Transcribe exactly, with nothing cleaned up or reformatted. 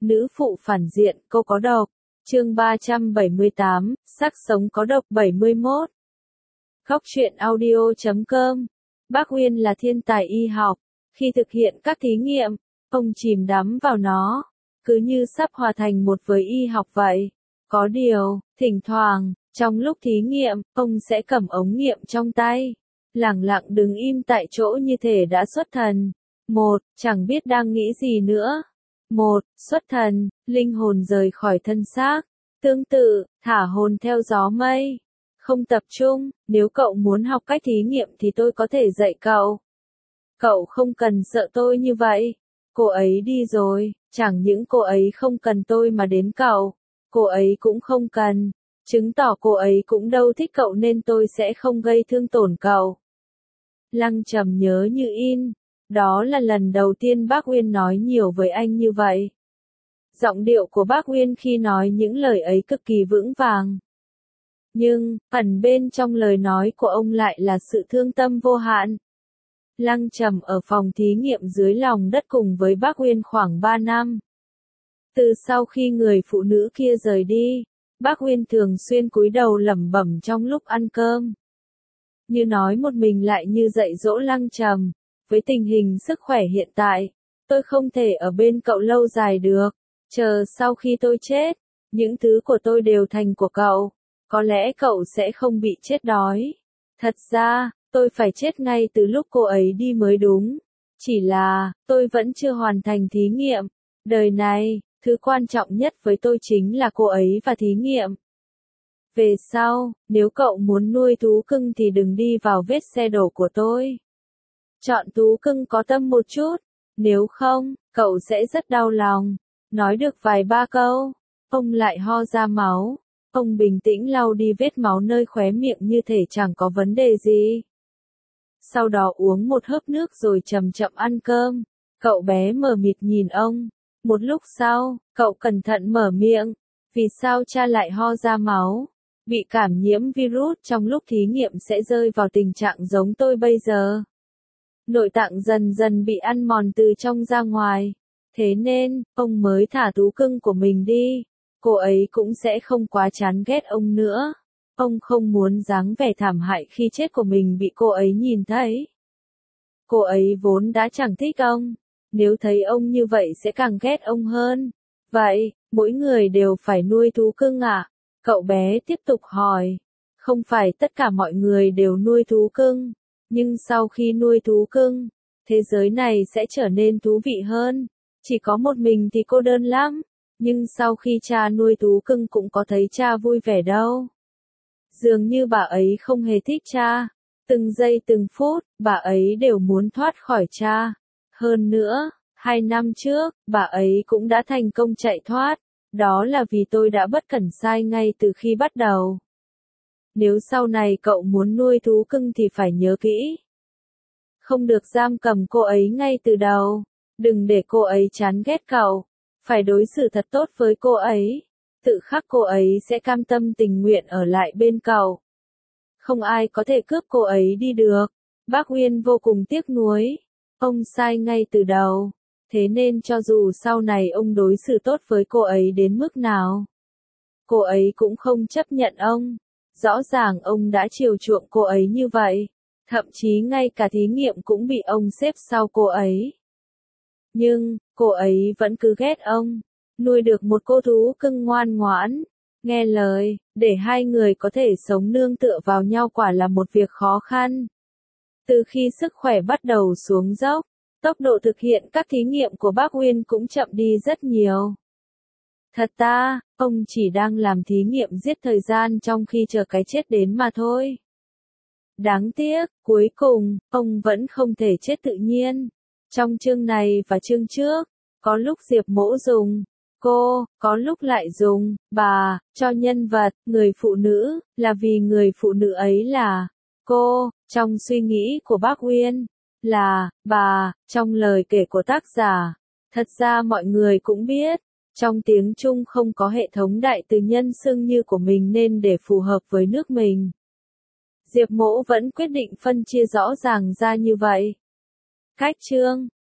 Nữ phụ phản diện, cô có độc. Chương ba trăm bảy mươi tám, sắc sống có độc bảy mươi mốt. Góc truyện audio chấm com. Bác Uyên là thiên tài y học. Khi thực hiện các thí nghiệm, ông chìm đắm vào nó, cứ như sắp hòa thành một với y học vậy. Có điều, thỉnh thoảng, trong lúc thí nghiệm, ông sẽ cầm ống nghiệm trong tay, lẳng lặng đứng im tại chỗ như thể đã xuất thần. Một, chẳng biết đang nghĩ gì nữa. Một, xuất thần, linh hồn rời khỏi thân xác. Tương tự, thả hồn theo gió mây. Không tập trung, nếu cậu muốn học cách thí nghiệm thì tôi có thể dạy cậu. Cậu không cần sợ tôi như vậy. Cô ấy đi rồi, chẳng những cô ấy không cần tôi mà đến cậu. Cô ấy cũng không cần. Chứng tỏ cô ấy cũng đâu thích cậu nên tôi sẽ không gây thương tổn cậu. Lăng Trầm nhớ như in. Đó là lần đầu tiên bác Uyên nói nhiều với anh như vậy. Giọng điệu của bác Uyên khi nói những lời ấy cực kỳ vững vàng. Nhưng, ẩn bên trong lời nói của ông lại là sự thương tâm vô hạn. Lăng Trầm ở phòng thí nghiệm dưới lòng đất cùng với bác Uyên khoảng ba năm. Từ sau khi người phụ nữ kia rời đi, bác Uyên thường xuyên cúi đầu lẩm bẩm trong lúc ăn cơm. Như nói một mình lại như dạy dỗ Lăng Trầm. Với tình hình sức khỏe hiện tại, tôi không thể ở bên cậu lâu dài được. Chờ sau khi tôi chết, những thứ của tôi đều thành của cậu. Có lẽ cậu sẽ không bị chết đói. Thật ra, tôi phải chết ngay từ lúc cô ấy đi mới đúng. Chỉ là, tôi vẫn chưa hoàn thành thí nghiệm. Đời này, thứ quan trọng nhất với tôi chính là cô ấy và thí nghiệm. Về sau, nếu cậu muốn nuôi thú cưng thì đừng đi vào vết xe đổ của tôi. Chọn thú cưng có tâm một chút, nếu không, cậu sẽ rất đau lòng. Nói được vài ba câu, ông lại ho ra máu. Ông bình tĩnh lau đi vết máu nơi khóe miệng như thể chẳng có vấn đề gì. Sau đó uống một hớp nước rồi chậm chậm ăn cơm. Cậu bé mờ mịt nhìn ông. Một lúc sau, cậu cẩn thận mở miệng. Vì sao cha lại ho ra máu? Bị cảm nhiễm virus trong lúc thí nghiệm sẽ rơi vào tình trạng giống tôi bây giờ. Nội tạng dần dần bị ăn mòn từ trong ra ngoài. Thế nên, ông mới thả thú cưng của mình đi. Cô ấy cũng sẽ không quá chán ghét ông nữa. Ông không muốn dáng vẻ thảm hại khi chết của mình bị cô ấy nhìn thấy. Cô ấy vốn đã chẳng thích ông. Nếu thấy ông như vậy sẽ càng ghét ông hơn. Vậy, mỗi người đều phải nuôi thú cưng à? Cậu bé tiếp tục hỏi. Không phải tất cả mọi người đều nuôi thú cưng. Nhưng sau khi nuôi thú cưng, thế giới này sẽ trở nên thú vị hơn. Chỉ có một mình thì cô đơn lắm. Nhưng sau khi cha nuôi thú cưng cũng có thấy cha vui vẻ đâu. Dường như bà ấy không hề thích cha. Từng giây từng phút, bà ấy đều muốn thoát khỏi cha. Hơn nữa, hai năm trước, bà ấy cũng đã thành công chạy thoát. Đó là vì tôi đã bất cẩn sai ngay từ khi bắt đầu. Nếu sau này cậu muốn nuôi thú cưng thì phải nhớ kỹ. Không được giam cầm cô ấy ngay từ đầu. Đừng để cô ấy chán ghét cậu. Phải đối xử thật tốt với cô ấy. Tự khắc cô ấy sẽ cam tâm tình nguyện ở lại bên cậu. Không ai có thể cướp cô ấy đi được. Bác Uyên vô cùng tiếc nuối. Ông sai ngay từ đầu. Thế nên cho dù sau này ông đối xử tốt với cô ấy đến mức nào, cô ấy cũng không chấp nhận ông. Rõ ràng ông đã chiều chuộng cô ấy như vậy. Thậm chí ngay cả thí nghiệm cũng bị ông xếp sau cô ấy. Nhưng, cô ấy vẫn cứ ghét ông. Nuôi được một cô thú cưng ngoan ngoãn, nghe lời, để hai người có thể sống nương tựa vào nhau quả là một việc khó khăn. Từ khi sức khỏe bắt đầu xuống dốc, tốc độ thực hiện các thí nghiệm của bác Uyên cũng chậm đi rất nhiều. Thật ta, ông chỉ đang làm thí nghiệm giết thời gian trong khi chờ cái chết đến mà thôi. Đáng tiếc, cuối cùng, ông vẫn không thể chết tự nhiên. Trong chương này và chương trước, có lúc Diệp Mỗ dùng cô, có lúc lại dùng bà, cho nhân vật, người phụ nữ, là vì người phụ nữ ấy là cô, trong suy nghĩ của bác Uyên, là bà, trong lời kể của tác giả. Thật ra mọi người cũng biết, trong tiếng Trung không có hệ thống đại từ nhân xưng như của mình nên để phù hợp với nước mình. Diệp Mỗ vẫn quyết định phân chia rõ ràng ra như vậy. Cách chương,